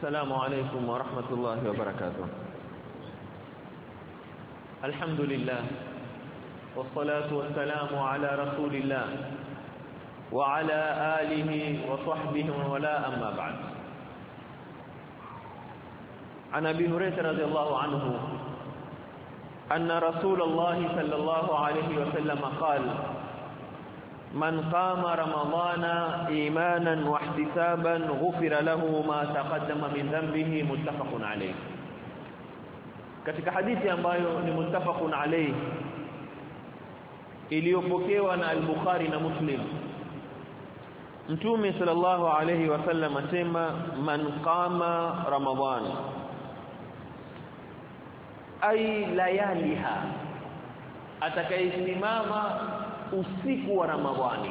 السلام عليكم ورحمة الله وبركاته. الحمد لله والصلاة والسلام على رسول الله وعلى آله وصحبه ولا أما بعد. عن أبي هريرة رضي الله عنه أن رسول الله صلى الله عليه وسلم قال: من قام رمضان إيمانا واحتسابا غفر له ما تقدم من ذنبه. متفق عليه. katika hadithi ambayo ni muttafaqun alayh iliyopokewa na al-Bukhari na Muslim, Mtume sallallahu alayhi wasallam asema: man qama ramadan ay layaliha, atakayesimama usiku wa Ramadhani,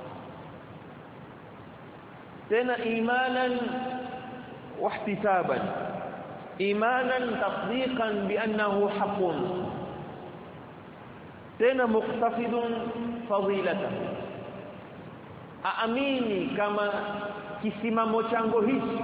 tena imanan wahtisaban, imanan tasdiqan bi annahu haqqun, tena muqtafidun fadilatahu, aamini kama kisimamo changu hichi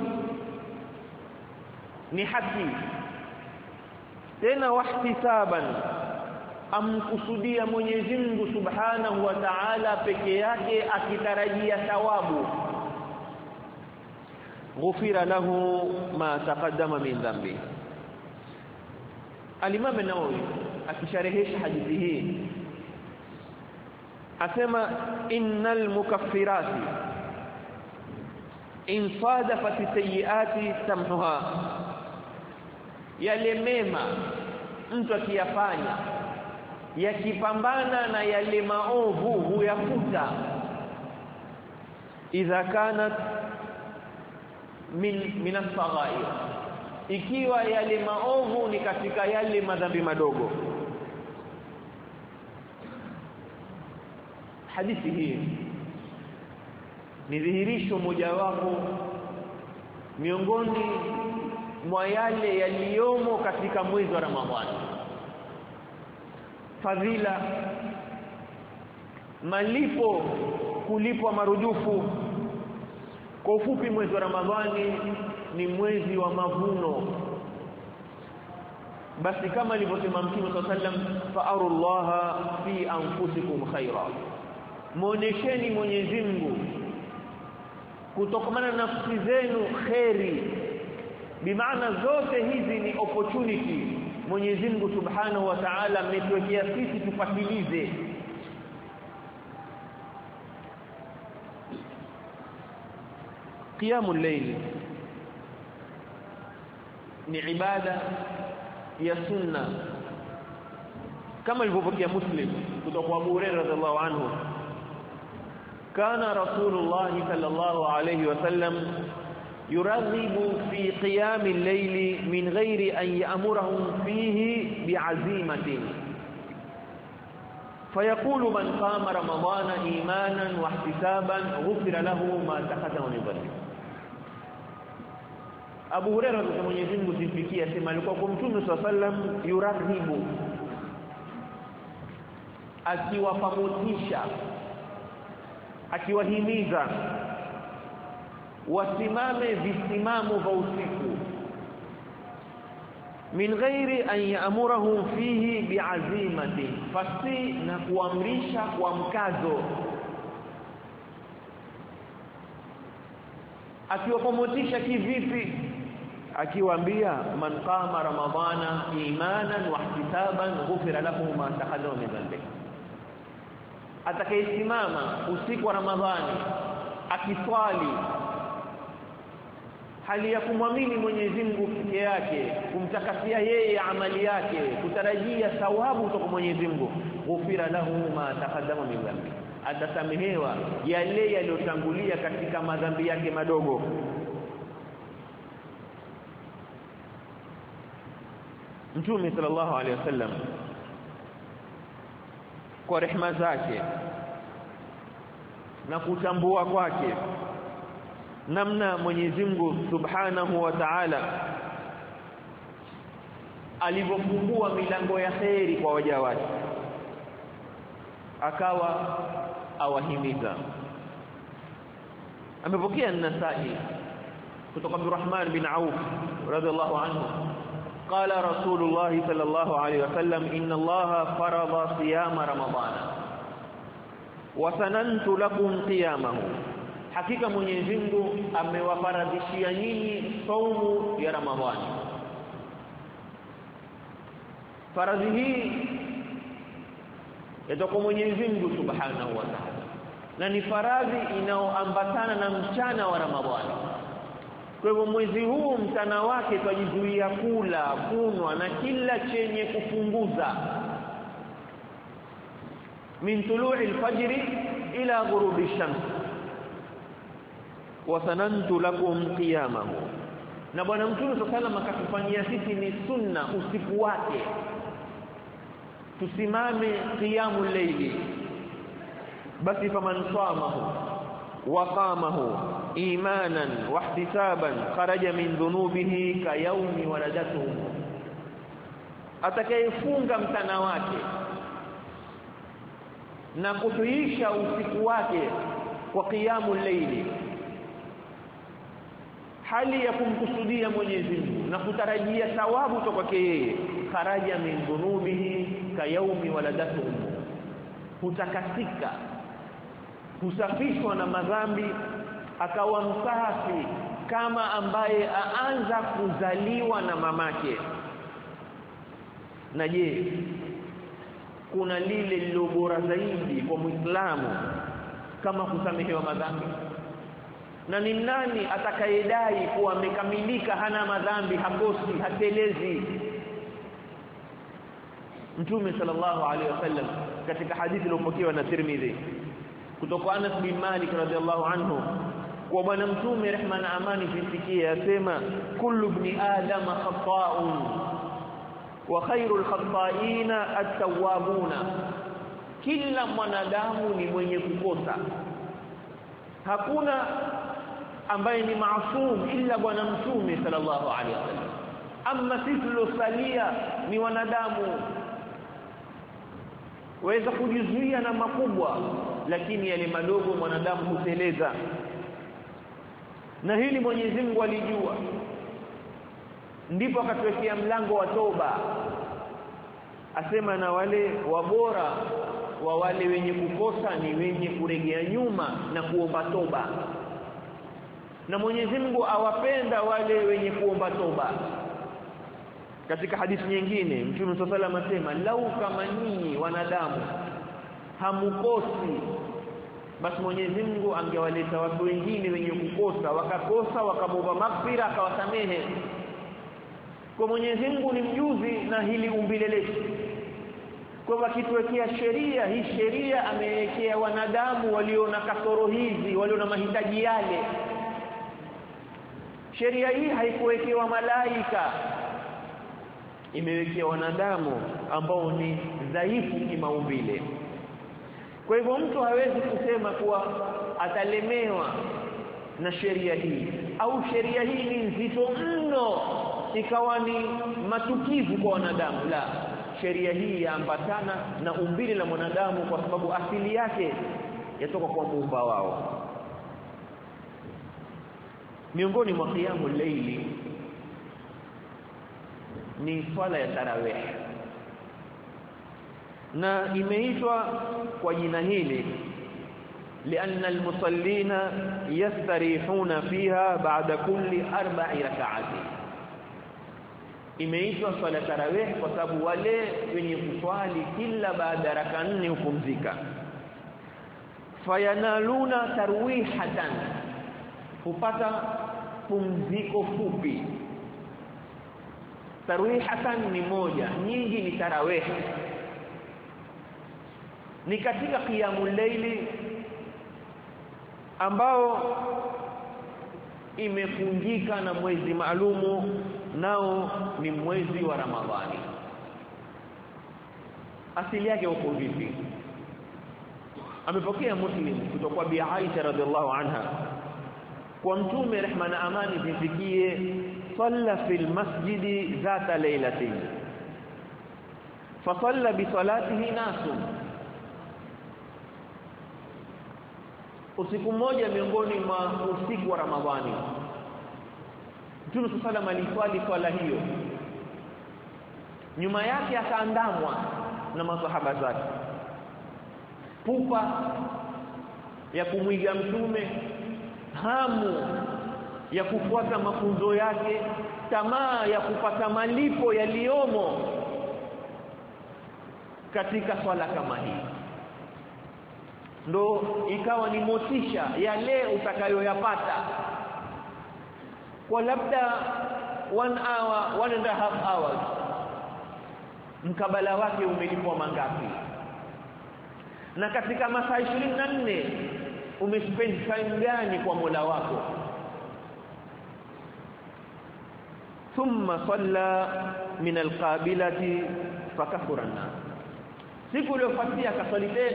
ni haki, tena wahtisaban, amkusudia Mwenyezi Mungu Subhanahu wa Ta'ala peke yake akitarajia thawabu. Ghufira lahu ma taqaddama min dhanbi. Al-Imam an-Nawawi akisharehesha hadithi hii asema: innal mukaffirati in sadafat sayyiati tamhuha, yale mema mtu akiyafanya yakipambana na yale maovu huyafuta. Idha kanat min as-saghair, ikiwa yale maovu ni katika yale madhambi madogo. Hadithi hii ni dhihirisho mojawapo miongoni mwa yale yaliyomo katika mwezi wa Ramadhani, fadhila, malipo, kulipwa marudufu. Kwa ufupi, mwezi wa Ramadhani ni mwezi wa mavuno. Basi kama alivyosema Mtume sallallahu alayhi wasallam: fa'arullaha fi anfusikum khaira, muonesheni Mwenyezi Mungu kutokana na nafsi zenu khairi. Bimaana zote hizi ni opportunity Mwenyezi Mungu Subhanahu wa Ta'ala ametuwekea sisi tufatilize. Qiyamul layl ni ibada ya sunna, kama ilivyopokea Muslim kutoka kwa Abu Hurairah radhiallahu anhu: kana Rasulullah sallallahu alayhi wasallam yuraghibu fi qiyamil layli min ghairi an ya'murahum fihi bi'azimatin, fayaqulu man qama ramadana imanan wahtisaban ghufira lahu ma taqaddama min dhanbi. Abu Hurairah kwa Mwenyezi Mungu simfikia sema alikuwa kwa Mtume sallam yuraghibu, akiwapamotisha, akiwahimiza wasimame visimamo vya usiku, min ghairi an ya'murahum fihi bi'azimati, fasi na kuamrisha kwa mkazo. Akiwapamotisha kivipi? Akiwaambia: man qama ramadhana imanan wahtisaban ghufira lahu ma taqaddama min dhanbi, atakayesimama usiku wa Ramadhani akiswali hali ya kumwamini Mwenyezi Mungu peke yake, kumtakasia yeye amali yake, kutarajia thawabu kutoka Mwenyezi Mungu, ghufira lahu ma taqaddama min dhanbi, atasamehewa yale yaliyotangulia katika madhambi yake madogo. Mtume sallallahu alaihi wasallam kwa rehema zake na kutambua kwake namna Mwenyezi Mungu Subhanahu wa Ta'ala alivyofungua milango ya kheri kwa waja wake, akawa awahimiza. Amepokea an-Nasa'i kutoka Abdurrahman bin Auf radhiallahu anhu قال رسول الله صلى الله عليه وسلم إن الله فرض صيام رمضان وسننت لكم قيامه hakika Mwenyezi Mungu amewafaradhishia nyinyi saumu ya Ramadhani. Faradhi hii yatoka Mwenyezi Mungu Subhanahu wa Ta'ala, na ni faradhi inaoambatana na mchana wa Ramadhani. Kwa hivyo mwezi huu mchana wake twajizuia kula, kunwa na kila chenye kupunguza, min tulu'i al-fajr ila ghurubi ash-shams wa sanantu lakum qiyamahu. Na bwana Mtume sallallahu akatufanyia sisi ni sunna usiku wake tusimame qiyamul layli. Basi faman samahu wa qamahu imanan wa ihtisaban kharaja min dhunubihi ka yawmi waladatuhu, atakayefunga mchana wake na kutuisha usiku wake kwa qiyamul layli, hali ya kumkusudia Mwenyezi Mungu na kutarajia thawabu kutoka kwake yeye, kharaja min dhunubihi ka yawmi waladatuhu, hutakasika, husafishwa na madhambi, akawa msafi kama ambaye aanza kuzaliwa na mamake. Na je, kuna lile lilo bora zaidi kwa Muislamu kama kusamehewa madhambi? Na ni nani atakayedai kuwa amekamilika, hana madhambi, hakosi, hatelezi? Mtume sallallahu alaihi wasallam katika hadithi iliyopokewa na Tirmidhi kutoka Anas bin Malik radhiallahu anhu, kwa bwana Mtume rehma na amani zifikie, asema kullu ibn adam khata'un wa khairul khata'ina at-tawwabuna, kila mwanadamu ni mwenye kukosa, hakuna ambaye ni maasum ila bwana Mtume sallallahu alaihi wasallam. Amma sisi tulosalia ni wanadamu, waweza kujizuia na makubwa, lakini yale madogo mwanadamu huteleza. Na hili Mwenyezi Mungu alijua, ndipo akatuwekea mlango wa toba, asema na wale wabora wa wale wenye kukosa ni wenye kuregea nyuma na kuomba toba. Na Mwenyezi Mungu awapenda wale wenye kuomba toba. Katika hadithi nyingine Mtume sallallahu alaihi wasallam asema, lau kama nyinyi wanadamu hamukosi, basi Mwenyezi Mungu angewaleta watu wengine wenye kukosa, wakakosa, wakamwomba maghfira, akawasamehe. Kwa Mwenyezi Mungu ni mjuzi na hili umbile letu. Kwa hivyo akituwekea sheria, hii sheria amewekea wanadamu walio na kasoro hizi, walio na mahitaji yale. Sheria hii haikuwekewa malaika, imewekea wanadamu ambao ni dhaifu kimaumbile. Kwa hivyo mtu hawezi kusema kuwa atalemewa na sheria hii, au sheria hii ni nzito mno ikawa ni matukivu kwa wanadamu. La, sheria hii yaambatana na umbile la mwanadamu, kwa sababu asili yake yatoka kwa Muumba wao. Miongoni mwa qiyamul layli ni swala ya tarawih, na imeitwa kwa jina hili لأن المصلين يستريحون فيها بعد كل 4 ركعات. imeitwa swala tarawih kwa sababu wale wenye kuswali kila baada ya raka 4 hupumzika. fayanaluna tarwihatan, hupata pumziko fupi. Tarwihatan ni moja, nyingi ni tarawih. Ni katika qiyamul layli ambao imefungika na mwezi maalumu, nao ni mwezi wa Ramadhani. Asili yake uko vipi? Amepokea Muslim kutoka kwa Bi Aisha radhiallahu anha, kwa Mtume rehma na amani zifikie, salla fil masjidi dhata laylatin fa salla bi salatihi nasu. Usiku mmoja miongoni mwa usiku wa Ramadhani, Mtume sallallahu aliswali swala hiyo, nyuma yake akaandamwa na masahaba zake, pupa ya kumwiga mtume, hamu ya kufuata mafunzo yake, tamaa ya kupata malipo yaliomo katika swala kama hii, ndo ikawa ni motisha yale utakayoyapata kwa labda 1 hour 1.5 hours. Mkabala wake umelipwa mangapi? Na katika masaa 24 umespend time gani kwa Mola wako? Thumma salla min alqabilati fakathura an-nas. Siku iliyofuatia akaswali tena,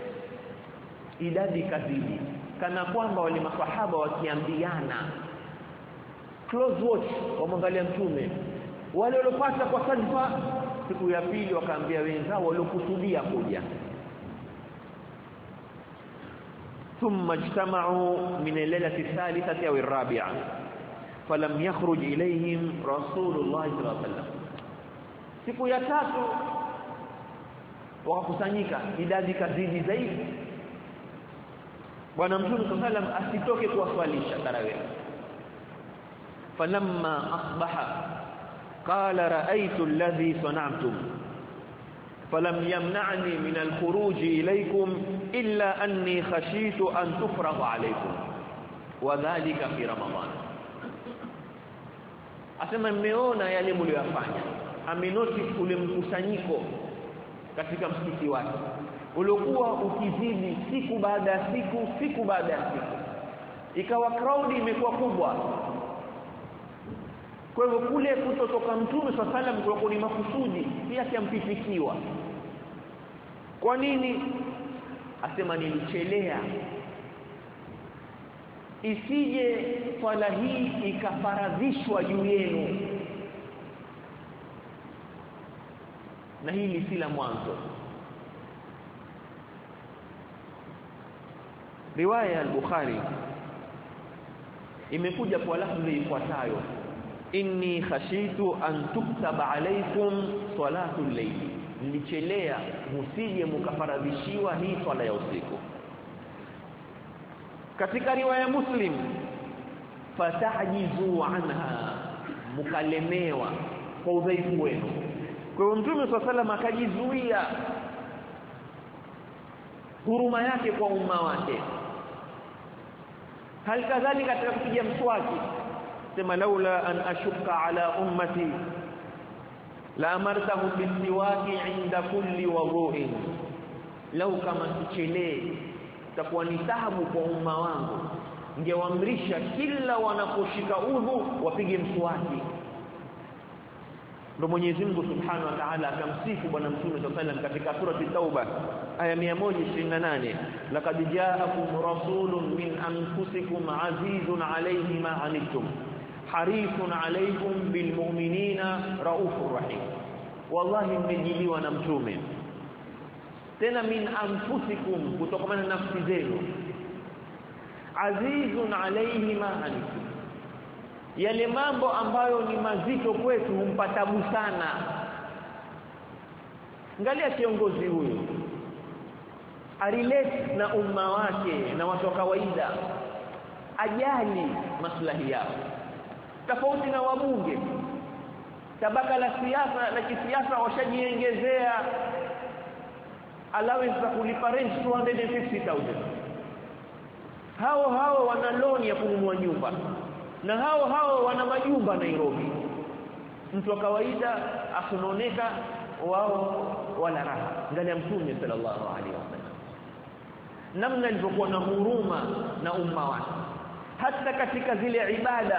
idadi kazidi, kana kwamba wale maswahaba wakiambiana close watch, wamwangalia mtume. Wale waliopata kwa sadfa siku ya pili wakaambia wenzao waliokusudia kuja. Thumma ijtama'u min al-lailati ath-thalithati aw ar-rabi'a falam yakhruj ilayhim Rasulullah sallallahu alayhi wasallam. Siku ya tatu wakakusanyika, idadi kazidi zaidi, bwana mtume sallallahu alayhi wasallam asitoke kuwaswalisha tarawih. Falamma asbaha qala ra'aytu alladhi sana'tum falam yamna'ni min al-khuruj ilaykum illa anni khashitu an tufrada alaykum wa dhalika fi Ramadan. Asema mmeona yale mliyofanya, amenotice ule mkusanyiko katika msikiti wake uliokuwa ukizidi siku baada ya siku baada ya siku, ikawa crowd imekuwa kubwa. Kwa hivyo kule kutotoka mtume sallallahu alayhi wasallam kwa ni makusudi, si akiampifikiwa. Kwa nini? Asema nilichelea isije swala hii ikafaradhishwa juu yenu, na hili si la mwanzo. Riwaya al-Bukhari imekuja kwa lafzi ifuatayo: inni khashitu an tuktaba alaykum salatul layl, nilichelea msije mkafaradhishiwa hii swala ya usiku. Katika riwaya Muslim, fatajizu anha, mukalemewa kwa udhaifu wenu. Kwa hiyo Mtume SAW akajizuia huruma yake kwa umma wake. Hal kadhalika katika kupiga mswaki, sema laula an ashukka ala ummati la amartahu bisiwaki inda kulli wudu'in, lau kama sichelee takuwa ni taabu kwa umma wangu, ningewaamrisha kila wanaposhika udhu wapige mswaki. Ndio Mwenyezi Mungu Subhanahu wa Ta'ala akamsifu bwana Mtume sallallahu alayhi wasallam katika sura at-Tauba aya 128, laqad ja'akum rasulun min anfusikum azizun alayhi ma anittum harisun alaykum bil mu'minina raufur rahim. Wallahi mmejiliwa na mtume, tena min anfusikum, kutokana na nafsi zenu, azizun alayhi ma anittum, yale mambo ambayo ni mazito kwetu humpatabu sana. Angalia kiongozi huyu arelate na umma wake na watu wa kawaida, ajali maslahi yao, tofauti na wabunge. Tabaka la siasa la kisiasa washajiongezea allowance za kulipa rent 250,000. Hao wana loan ya kununua nyumba, na hao wana majumba Nairobi. Mtu wa kawaida asunoneka, wao wala raha. Angalia Mtume sallallahu alaihi wasallam namna alivyokuwa na huruma na umma wake, hata katika zile ibada.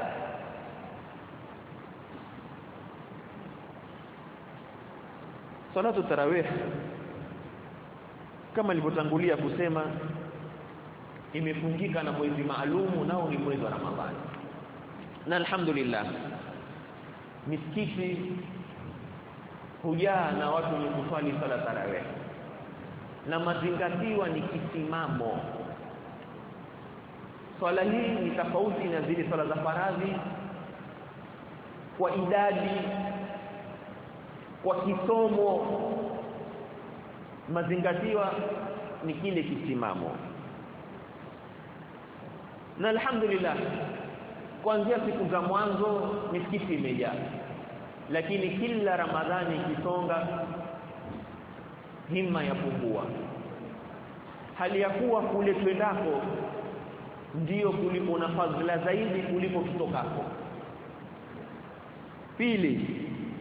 Salatu tarawih kama nilivyotangulia kusema imefungika na mwezi maalumu, nao ni mwezi wa Ramadhani. Na alhamdulillah misikiti hujaa na watu wenye kuswali sala tarawih, na mazingatiwa ni kisimamo. Swala hii ni tofauti na zile swala za faradhi kwa idadi, kwa kisomo, mazingatiwa ni kile kisimamo. Na alhamdulillah kuanzia siku za mwanzo misikiti imejaa, lakini kila Ramadhani ikisonga himma yapungua, hali ya kuwa kule twendako ndio kuliko na fadhila zaidi kuliko kitokako. Pili,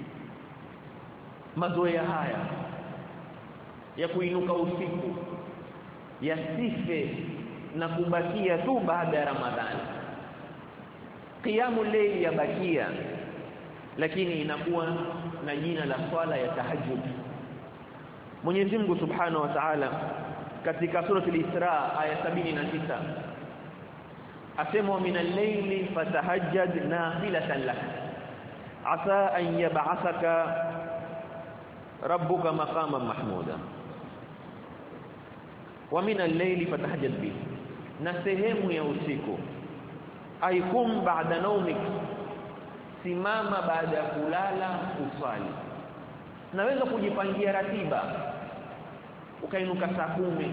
mazoea haya ya kuinuka usiku yasife na kubakia tu baada ya Ramadhani. Qiyamul layl yabakia, lakini inakuwa na jina la swala ya tahajjud. Mwenyezi Mungu Subhanahu wa Ta'ala katika surah al-Isra aya 79 asema min al-layli fatahajjad nafilatan lak asa an yab'athaka rabbuka maqaman mahmuda. Wa min al-layli fatahajjad bihi, na sehemu ya usiku aikum ba'da naumik, simama baada ya kulala usali. Naweza kujipangia ratiba ukainuka saa 10,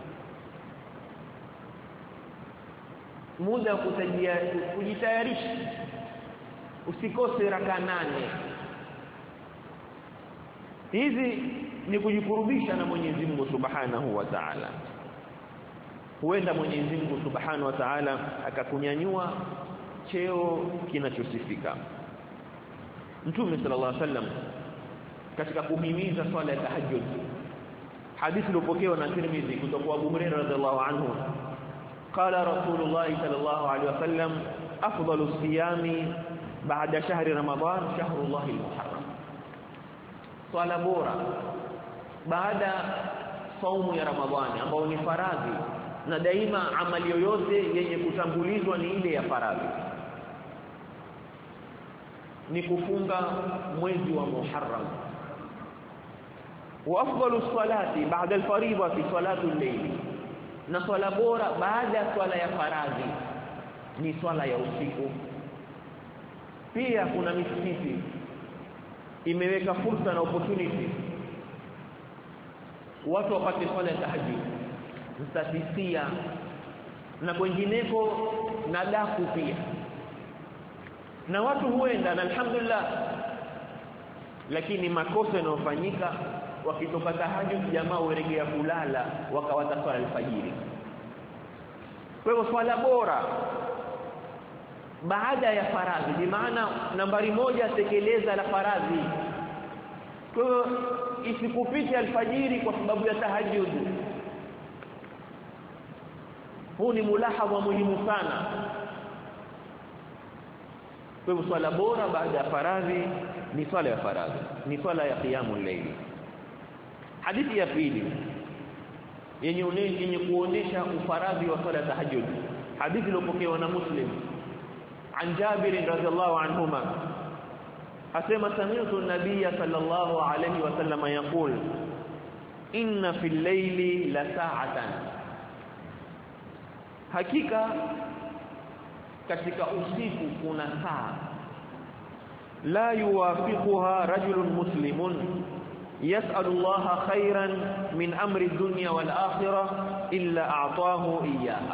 muda kujitayarisha usikose raka 8. Hizi ni kujikurubisha na Mwenyezi Mungu Subhanahu wa Ta'ala. Huenda Mwenyezi Mungu Subhanahu wa Ta'ala akakunyanyua cheo kinachosifika. Mtume sallallahu alaihi wasallam katika kuhimiza swala ya tahajjud, hadithi iliyopokewa na Tirmidhi kutoka kwa Abu Hurairah radhiallahu anhu, qala Rasulullah sallallahu alaihi wasallam afdalu siyami ba'da shahri Ramadan shahrullah al-muharram. Swala bora baada saumu ya Ramadhani ambao ni faradhi, na daima amali yoyote yenye kutangulizwa ni ile ya faradhi, ni kufunga mwezi wa Muharram. Wa afdalu salati ba'da al-fariidati salatu al-layl, na swala bora baada ya swala ya faradhi ni swala ya usiku. Pia kuna misikiti imeweka fursa na opportunity watu wapate swala ya tahajjud, mstatisia na kwengineko na daku pia, na watu huenda na alhamdulillah, lakini makosa yanayofanyika wakitoka tahajjud, jamaa waregea kulala wakawata swala alfajiri. Kwa hivyo swala bora baada ya faradhi, bi maana nambari 1 tekeleza la faradhi. Kwa hiyo isikupite alfajiri kwa sababu ya tahajjud. Huu ni mulahadha muhimu sana. Kwa hivyo swala bora baada ya faradhi ni swala ya faradhi, ni swala ya qiyamul layl. Hadithi ya pili yenye kuonesha ufaradhi wa swala ya tahajjud, hadithi iliyopokewa na Muslim عن جابر رضي الله عنهما أسمع سمعت النبي صلى الله عليه وسلم يقول إن في الليل لساعة, hakika katika usiku kuna saa, la yuwafiquha rajulun muslimun yas'alu Allah khairan min amri dunya wal akhirah illa a'tahu iyyaha.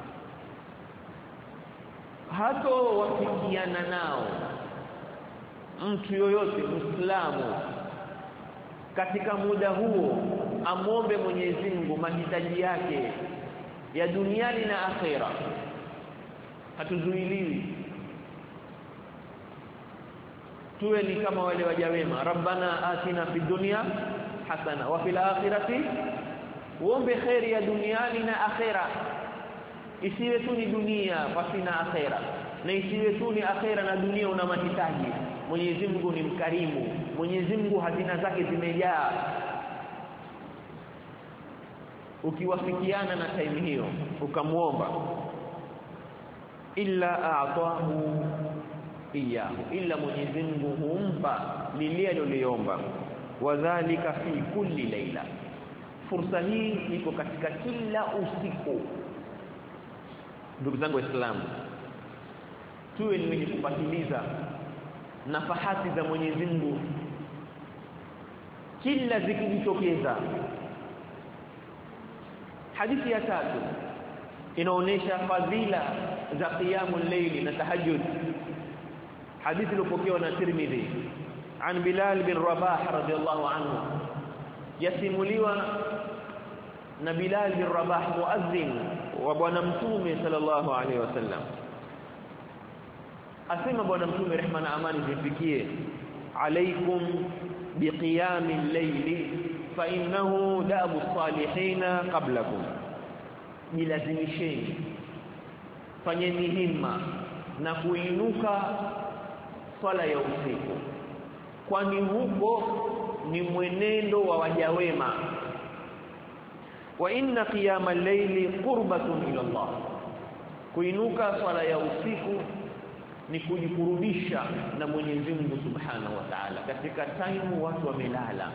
Hato wafikiana nao mtu yoyote Muislamu katika muda huo amombe Mwenyezi Mungu mahitaji yake ya duniani na akhera, hatuzuiliwi. Tuwe ni kama wale waja wema, rabbana atina fid dunya hasana wa fil akhirati, uombe khairi ya duniani na akhera. Isiwe tu ni dunia pasina akhera, na isiwe tu ni akhera na dunia una mahitaji. Mwenyezi Mungu ni mkarimu, Mwenyezi Mungu hazina zake zimejaa. Ukiwafikiana na time hiyo ukamuomba, illa a'tahu iyahu, illa Mwenyezi Mungu humpa lile aliloliomba. Wadhālika fi kulli layla, fursa hii iko katika kila usiku. Ndugu zangu Waislamu, tuwe ni wenye kupatiliza nafahati za Mwenyezi Mungu kila zikijitokeza. Hadithi ya tatu inaonesha fadhila za qiyamul layli na tahajjud. Hadithi iliyopokewa na Tirmidhi an Bilal bin Rabah radhiyallahu anhu, yasimuliwa na Bilal bin Rabah muadhdhin wa bwana mtume sallallahu alaihi wasallam. Asema bwana mtume rehma na amani zifikie, alaikum biqiyamil layli fa innahu da'bu salihina qablakum, jilazimisheni, fanyeni himma na kuinuka swala ya usiku, kwani huko ni mwenendo wa waja wema. Wa inna qiyamal layli qurbatun ila Allah, kuinuka swala ya usiku ni kujikurubisha na Mwenyezi Mungu Subhanahu wa Ta'ala katika time watu wamelala.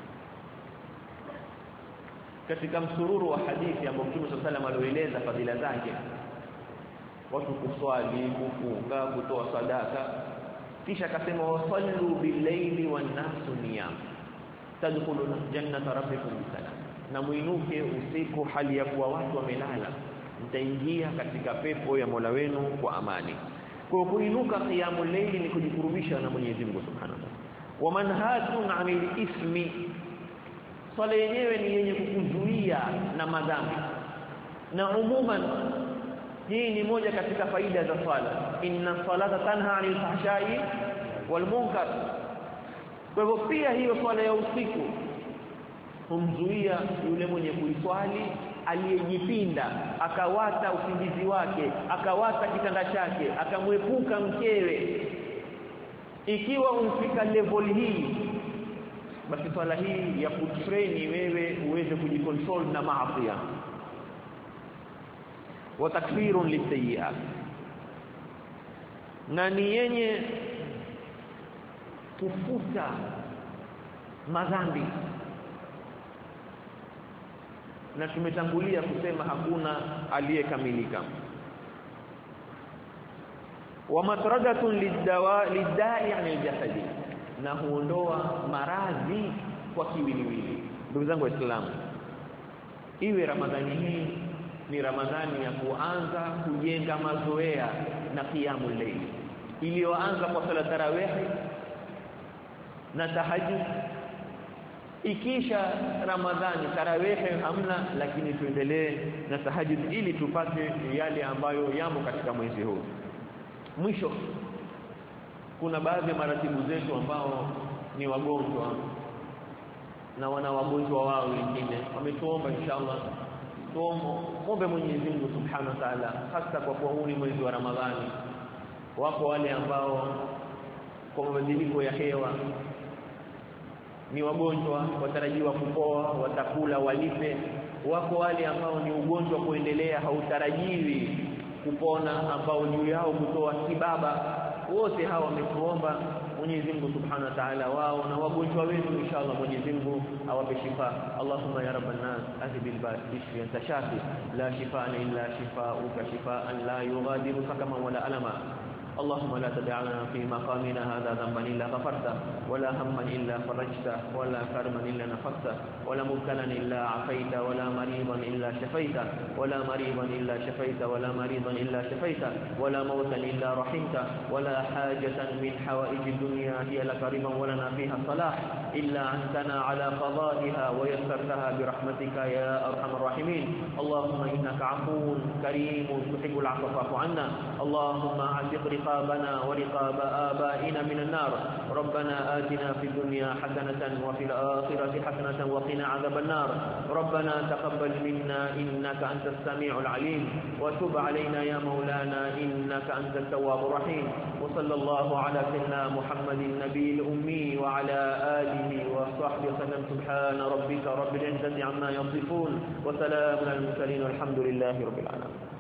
Katika msururu wa hadithi ambao Mtume sallallahu alayhi wasallam alieleza fadhila zake, watu kuswali, kufunga, kutoa sadaka, kisha akasema wasallu bil-layli wan-nasu niyam tadkhuluna jannata rabbikum bisalam, na muinuke usiku hali ya kuwa watu wamelala, mtaingia katika pepo ya Mola wenu kwa amani. Kwa kuinuka qiyamul layli ni kujikurubisha na Mwenyezi Mungu Subhanahu wa Ta'ala. Wa manhatun 'anil ismi, swala yenyewe ni yenye kukuzuia na madhambi. Na umuman hii ni moja katika faida za swala, inna salata tanha 'anil fahsha'i wal munkar. Kwa hivyo pia hiyo swala ya usiku humzuia yule mwenye kuiswali aliyejipinda, akawata usingizi wake, akawata kitanda chake, akamwepuka mkewe. Ikiwa umfika level hii, basi swala hii ya kutrain wewe uweze kujicontrol na maasi wa takfirun lisayiat, na ni yenye kufuta madhambi. Na tumetangulia kusema hakuna aliyekamilika. Wa matradatun lidda'i 'anil jasadi, na huondoa maradhi kwa kiwiliwili. Ndugu zangu Waislamu, iwe Ramadhani hii ni Ramadhani ya kuanza kujenga mazoea na qiyamul layl, iliyoanza kwa sala tarawih na tahajjud. Ikisha Ramadhani tarawih hamna, lakini tuendelee na tahajjud ili tupate yale ambayo yamo katika mwezi huu. Mwisho, kuna baadhi ya maratibu zetu ambao ni wagonjwa na wana wagonjwa wao wengine, wametuomba inshallah tuombe Mwenyezi Mungu Subhanahu wa Ta'ala, hasa kwa kuwa huu ni mwezi wa Ramadhani. Wako wale ambao kwa mabadiliko ya hewa ni wagonjwa, watarajiwa kupoa, watakula walipe. Wako wale ambao ni ugonjwa kuendelea, hautarajiwi kupona, ambao ni yao kutoa kibaba. Wote hawa wametuomba Mwenyezi Mungu Subhanahu wa Ta'ala wao na wagonjwa wetu inshallah Mwenyezi Mungu awape shifa. Allahumma ya rabban nas adhibil ba'i anta shafi la shifaa illa shifaa'uka shifaa'an la yughadiru sakama wala alama. اللهم لا تدع لنا في مقامنا هذا ذنبا إلا غفرته، ولا هما إلا فرجته، ولا كرما إلا نفسته، ولا مبتلا إلا عافيته، ولا مريضا إلا شفيته، ولا مريضا إلا شفيته، ولا مريضا إلا شفيته، ولا موتا إلا رحمته، ولا حاجة من حوائج الدنيا هي لك رضا ولنا فيها صلاح إلا أنتنا على قضائها ويسرتها برحمتك يا أرحم الراحمين. اللهم إنك عفو كريم تحب العفو فاعف عنا. اللهم اعتق رقابنا ورقاب آبائنا من النار. ربنا آتنا في الدنيا حسنة وفي الآخرة حسنة وقنا عذاب النار. ربنا تقبل منا إنك أنت السميع العليم، وتب علينا يا مولانا إنك أنت التواب الرحيم. وصلى الله على سيدنا محمد النبي الأمي وعلى آله وصحبه وسلم. سبحان ربك رب العزة عما يصفون، وسلام على المرسلين والحمد لله رب العالمين.